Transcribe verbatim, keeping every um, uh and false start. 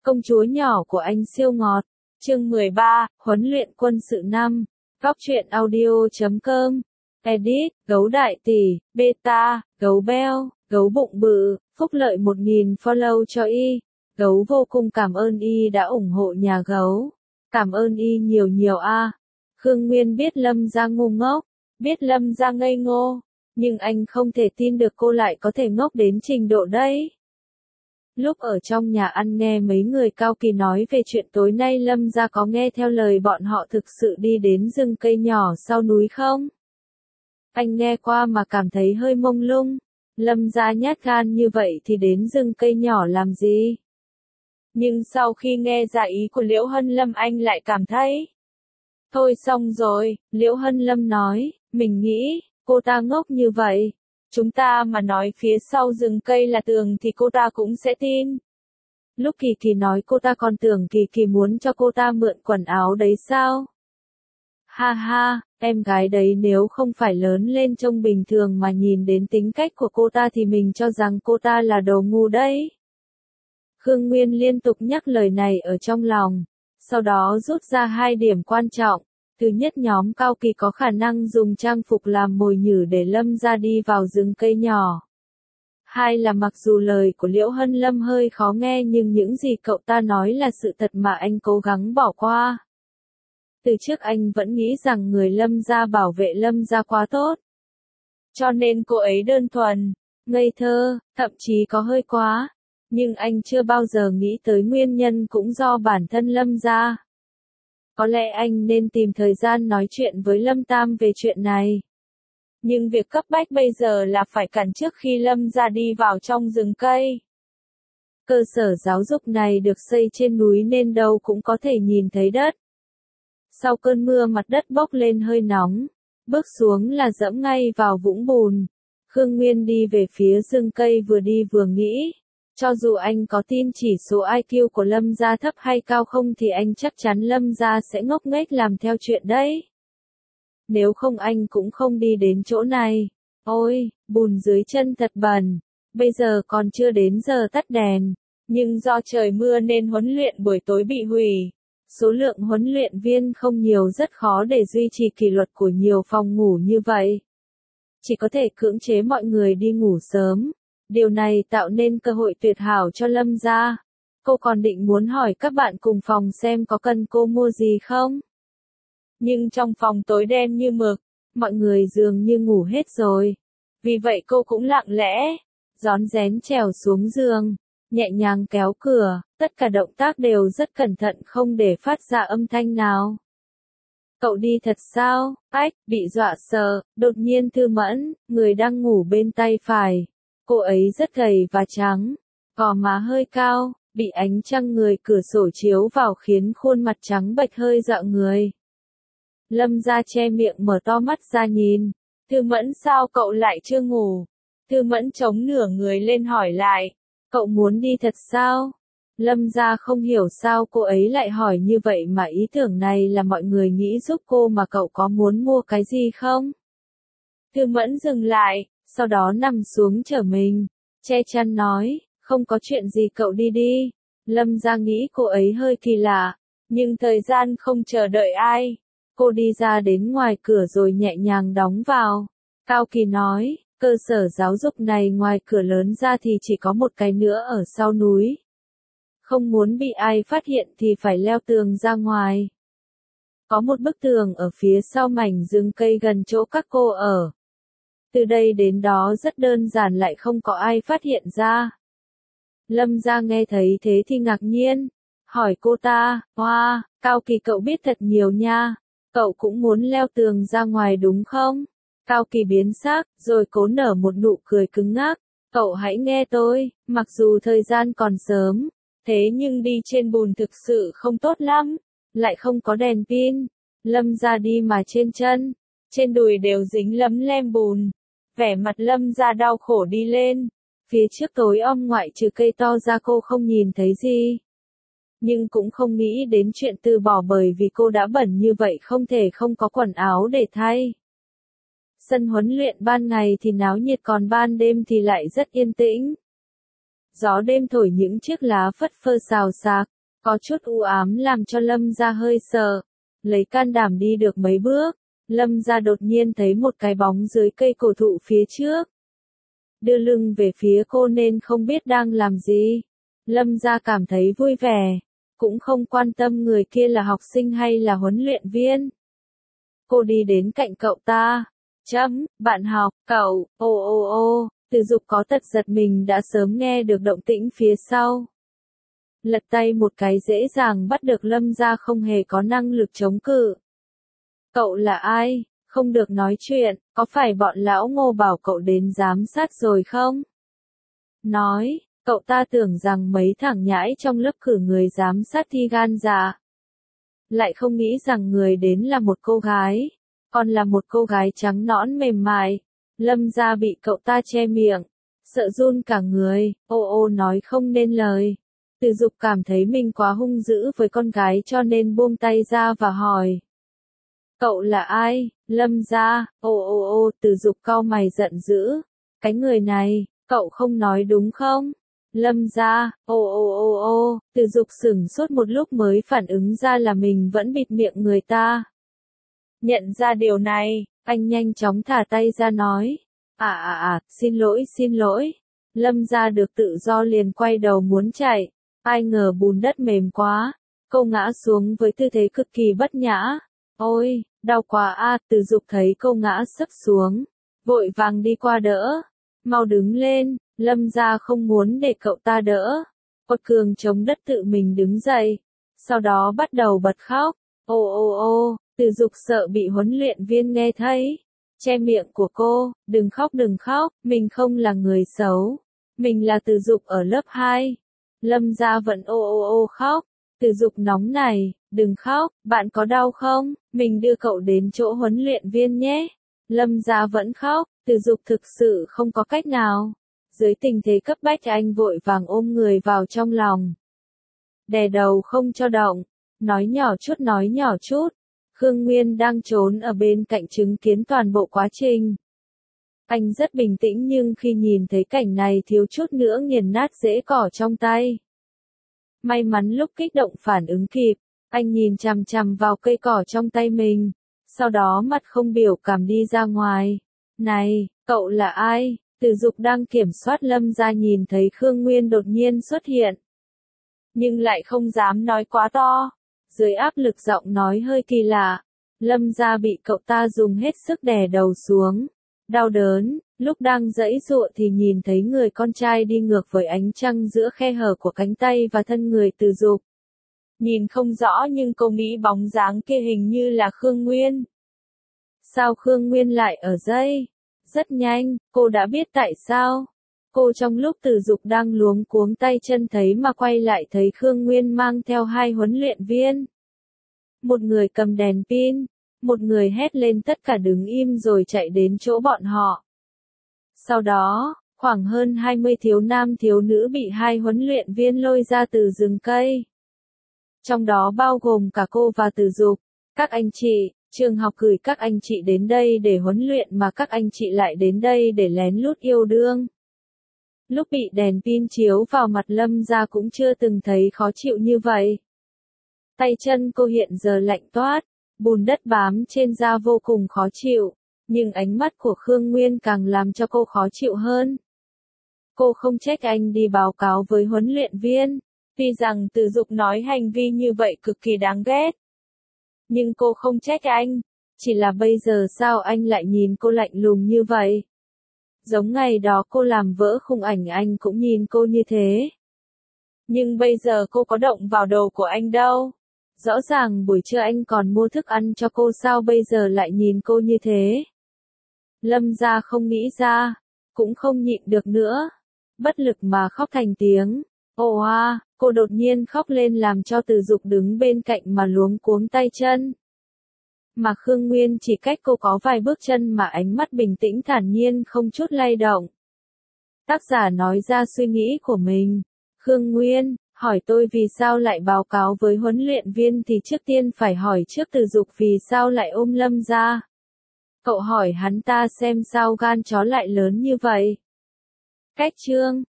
Công chúa nhỏ của anh siêu ngọt. Chương mười ba, huấn luyện quân sự năm. Góc truyện audio chấm com. Edit, gấu đại tỷ, beta, gấu beo, gấu bụng bự, phúc lợi một nghìn follow cho y. Gấu vô cùng cảm ơn y đã ủng hộ nhà gấu. Cảm ơn y nhiều nhiều a. Khương Nguyên biết Lâm Gia ngu ngốc, biết Lâm Gia ngây ngô, nhưng anh không thể tin được cô lại có thể ngốc đến trình độ đấy. Lúc ở trong nhà ăn nghe mấy người cao kỳ nói về chuyện tối nay Lâm Gia có nghe theo lời bọn họ thực sự đi đến rừng cây nhỏ sau núi không? Anh nghe qua mà cảm thấy hơi mông lung. Lâm Gia nhát gan như vậy thì đến rừng cây nhỏ làm gì? Nhưng sau khi nghe ra ý của Liễu Hân Lâm anh lại cảm thấy. Thôi xong rồi, Liễu Hân Lâm nói, mình nghĩ, cô ta ngốc như vậy. Chúng ta mà nói phía sau rừng cây là tường thì cô ta cũng sẽ tin. Lúc Kỳ Kỳ nói cô ta còn tưởng Kỳ Kỳ muốn cho cô ta mượn quần áo đấy sao? Ha ha, em gái đấy nếu không phải lớn lên trông bình thường mà nhìn đến tính cách của cô ta thì mình cho rằng cô ta là đồ ngu đấy. Khương Nguyên liên tục nhắc lời này ở trong lòng, sau đó rút ra hai điểm quan trọng. Thứ nhất, nhóm cao kỳ có khả năng dùng trang phục làm mồi nhử để Lâm Gia đi vào rừng cây nhỏ. Hai là mặc dù lời của Liễu Hân Lâm hơi khó nghe nhưng những gì cậu ta nói là sự thật mà anh cố gắng bỏ qua. Từ trước anh vẫn nghĩ rằng người Lâm Gia bảo vệ Lâm Gia quá tốt. Cho nên cô ấy đơn thuần, ngây thơ, thậm chí có hơi quá. Nhưng anh chưa bao giờ nghĩ tới nguyên nhân cũng do bản thân Lâm Gia. Có lẽ anh nên tìm thời gian nói chuyện với Lâm Tam về chuyện này. Nhưng việc cấp bách bây giờ là phải cản trước khi Lâm Gia đi vào trong rừng cây. Cơ sở giáo dục này được xây trên núi nên đâu cũng có thể nhìn thấy đất. Sau cơn mưa mặt đất bốc lên hơi nóng, bước xuống là dẫm ngay vào vũng bùn. Khương Nguyên đi về phía rừng cây vừa đi vừa nghĩ. Cho dù anh có tin chỉ số i kiu của Lâm Gia thấp hay cao không thì anh chắc chắn Lâm Gia sẽ ngốc nghếch làm theo chuyện đấy. Nếu không anh cũng không đi đến chỗ này. Ôi, bùn dưới chân thật bẩn. Bây giờ còn chưa đến giờ tắt đèn. Nhưng do trời mưa nên huấn luyện buổi tối bị hủy. Số lượng huấn luyện viên không nhiều, rất khó để duy trì kỷ luật của nhiều phòng ngủ như vậy. Chỉ có thể cưỡng chế mọi người đi ngủ sớm. Điều này tạo nên cơ hội tuyệt hảo cho Lâm Gia. Cô còn định muốn hỏi các bạn cùng phòng xem có cần cô mua gì không? Nhưng trong phòng tối đen như mực, mọi người dường như ngủ hết rồi. Vì vậy cô cũng lặng lẽ, rón rén trèo xuống giường, nhẹ nhàng kéo cửa, tất cả động tác đều rất cẩn thận không để phát ra âm thanh nào. Cậu đi thật sao? Ách, bị dọa sợ, đột nhiên Thư Mẫn, người đang ngủ bên tay phải. Cô ấy rất gầy và trắng, gò má hơi cao, bị ánh trăng người cửa sổ chiếu vào khiến khuôn mặt trắng bệch hơi dọa người. Lâm Gia che miệng mở to mắt ra nhìn. Thư Mẫn, sao cậu lại chưa ngủ? Thư Mẫn chống nửa người lên hỏi lại. Cậu muốn đi thật sao? Lâm Gia không hiểu sao cô ấy lại hỏi như vậy mà ý tưởng này là mọi người nghĩ giúp cô mà cậu có muốn mua cái gì không? Thư Mẫn dừng lại. Sau đó nằm xuống trở mình, che chăn nói, không có chuyện gì cậu đi đi. Lâm Gia nghĩ cô ấy hơi kỳ lạ, nhưng thời gian không chờ đợi ai. Cô đi ra đến ngoài cửa rồi nhẹ nhàng đóng vào. Cao Kỳ nói, cơ sở giáo dục này ngoài cửa lớn ra thì chỉ có một cái nữa ở sau núi. Không muốn bị ai phát hiện thì phải leo tường ra ngoài. Có một bức tường ở phía sau mảnh rừng cây gần chỗ các cô ở. Từ đây đến đó rất đơn giản lại không có ai phát hiện ra. Lâm Gia nghe thấy thế thì ngạc nhiên, hỏi cô ta, hoa, wow, Cao Kỳ cậu biết thật nhiều nha, cậu cũng muốn leo tường ra ngoài đúng không? Cao Kỳ biến sắc, rồi cố nở một nụ cười cứng ngắc, cậu hãy nghe tôi, mặc dù thời gian còn sớm, thế nhưng đi trên bùn thực sự không tốt lắm, lại không có đèn pin. Lâm Gia đi mà trên chân, trên đùi đều dính lấm lem bùn. Vẻ mặt Lâm Gia đau khổ đi lên. Phía trước tối om ngoại trừ cây to ra cô không nhìn thấy gì. Nhưng cũng không nghĩ đến chuyện từ bỏ bởi vì cô đã bẩn như vậy không thể không có quần áo để thay. Sân huấn luyện ban ngày thì náo nhiệt còn ban đêm thì lại rất yên tĩnh. Gió đêm thổi những chiếc lá phất phơ xào xạc, Có chút u ám làm cho Lâm Gia hơi sợ. Lấy can đảm đi được mấy bước, Lâm Gia đột nhiên thấy một cái bóng dưới cây cổ thụ phía trước. Đưa lưng về phía cô nên không biết đang làm gì. Lâm Gia cảm thấy vui vẻ, cũng không quan tâm người kia là học sinh hay là huấn luyện viên. Cô đi đến cạnh cậu ta. Chấm, bạn học, cậu, ô ô ô, Từ Dục có tật giật mình đã sớm nghe được động tĩnh phía sau. Lật tay một cái dễ dàng bắt được Lâm Gia không hề có năng lực chống cự. Cậu là ai? Không được nói chuyện, có phải bọn lão Ngô bảo cậu đến giám sát rồi không? Nói, cậu ta tưởng rằng mấy thằng nhãi trong lớp cử người giám sát thi gan dạ. Lại không nghĩ rằng người đến là một cô gái, còn là một cô gái trắng nõn mềm mại. Lâm Gia bị cậu ta che miệng, sợ run cả người, ô ô nói không nên lời. Từ Dục cảm thấy mình quá hung dữ với con gái cho nên buông tay ra và hỏi. Cậu là ai? Lâm Gia, ô ô ô, Từ Dục cau mày giận dữ. Cái người này, cậu không nói đúng không? Lâm Gia, ô ô ô ô, Từ Dục sửng sốt một lúc mới phản ứng ra là mình vẫn bịt miệng người ta. Nhận ra điều này, anh nhanh chóng thả tay ra nói. À à à, xin lỗi xin lỗi. Lâm Gia được tự do liền quay đầu muốn chạy. Ai ngờ bùn đất mềm quá. Cô ngã xuống với tư thế cực kỳ bất nhã. Ôi, đau quá a, Từ Dục thấy cô ngã sấp xuống. Vội vàng đi qua đỡ. Mau đứng lên, Lâm Gia không muốn để cậu ta đỡ. Quật cường chống đất tự mình đứng dậy. Sau đó bắt đầu bật khóc. Ô ô ô, Từ Dục sợ bị huấn luyện viên nghe thấy. Che miệng của cô, đừng khóc đừng khóc, mình không là người xấu. Mình là Từ Dục ở lớp hai. Lâm Gia vẫn ô ô ô khóc. Từ Dục nóng này, đừng khóc, bạn có đau không? Mình đưa cậu đến chỗ huấn luyện viên nhé. Lâm Gia vẫn khóc, Từ Dục thực sự không có cách nào. Dưới tình thế cấp bách anh vội vàng ôm người vào trong lòng. Đè đầu không cho động, nói nhỏ chút nói nhỏ chút. Khương Nguyên đang trốn ở bên cạnh chứng kiến toàn bộ quá trình. Anh rất bình tĩnh nhưng khi nhìn thấy cảnh này thiếu chút nữa nghiền nát rễ cỏ trong tay. May mắn lúc kích động phản ứng kịp, anh nhìn chằm chằm vào cây cỏ trong tay mình, sau đó mặt không biểu cảm đi ra ngoài. Này, cậu là ai? Từ Dục đang kiểm soát Lâm Gia nhìn thấy Khương Nguyên đột nhiên xuất hiện. Nhưng lại không dám nói quá to. Dưới áp lực giọng nói hơi kỳ lạ, Lâm Gia bị cậu ta dùng hết sức đè đầu xuống. Đau đớn, lúc đang giãy giụa thì nhìn thấy người con trai đi ngược với ánh trăng giữa khe hở của cánh tay và thân người Từ Dục. Nhìn không rõ nhưng cô nghĩ bóng dáng kia hình như là Khương Nguyên. Sao Khương Nguyên lại ở đây? Rất nhanh, cô đã biết tại sao. Cô trong lúc Từ Dục đang luống cuống tay chân thấy mà quay lại thấy Khương Nguyên mang theo hai huấn luyện viên. Một người cầm đèn pin, một người hét lên tất cả đứng im rồi chạy đến chỗ bọn họ. Sau đó, khoảng hơn hai mươi thiếu nam thiếu nữ bị hai huấn luyện viên lôi ra từ rừng cây. Trong đó bao gồm cả cô và Từ Dục. Các anh chị, trường học gửi các anh chị đến đây để huấn luyện mà các anh chị lại đến đây để lén lút yêu đương. Lúc bị đèn pin chiếu vào mặt Lâm Gia cũng chưa từng thấy khó chịu như vậy. Tay chân cô hiện giờ lạnh toát, bùn đất bám trên da vô cùng khó chịu, nhưng ánh mắt của Khương Nguyên càng làm cho cô khó chịu hơn. Cô không trách anh đi báo cáo với huấn luyện viên, tuy rằng Từ Dục nói hành vi như vậy cực kỳ đáng ghét. Nhưng cô không trách anh, chỉ là bây giờ sao anh lại nhìn cô lạnh lùng như vậy? Giống ngày đó cô làm vỡ khung ảnh anh cũng nhìn cô như thế. Nhưng bây giờ cô có động vào đầu của anh đâu. Rõ ràng buổi trưa anh còn mua thức ăn cho cô sao bây giờ lại nhìn cô như thế. Lâm Gia không nghĩ ra, cũng không nhịn được nữa. Bất lực mà khóc thành tiếng. Ồ à, cô đột nhiên khóc lên làm cho Từ Dục đứng bên cạnh mà luống cuống tay chân. Mà Khương Nguyên chỉ cách cô có vài bước chân mà ánh mắt bình tĩnh thản nhiên không chút lay động. Tác giả nói ra suy nghĩ của mình. Khương Nguyên, hỏi tôi vì sao lại báo cáo với huấn luyện viên thì trước tiên phải hỏi trước Từ Dục vì sao lại ôm Lâm Gia. Cậu hỏi hắn ta xem sao gan chó lại lớn như vậy. Cách chương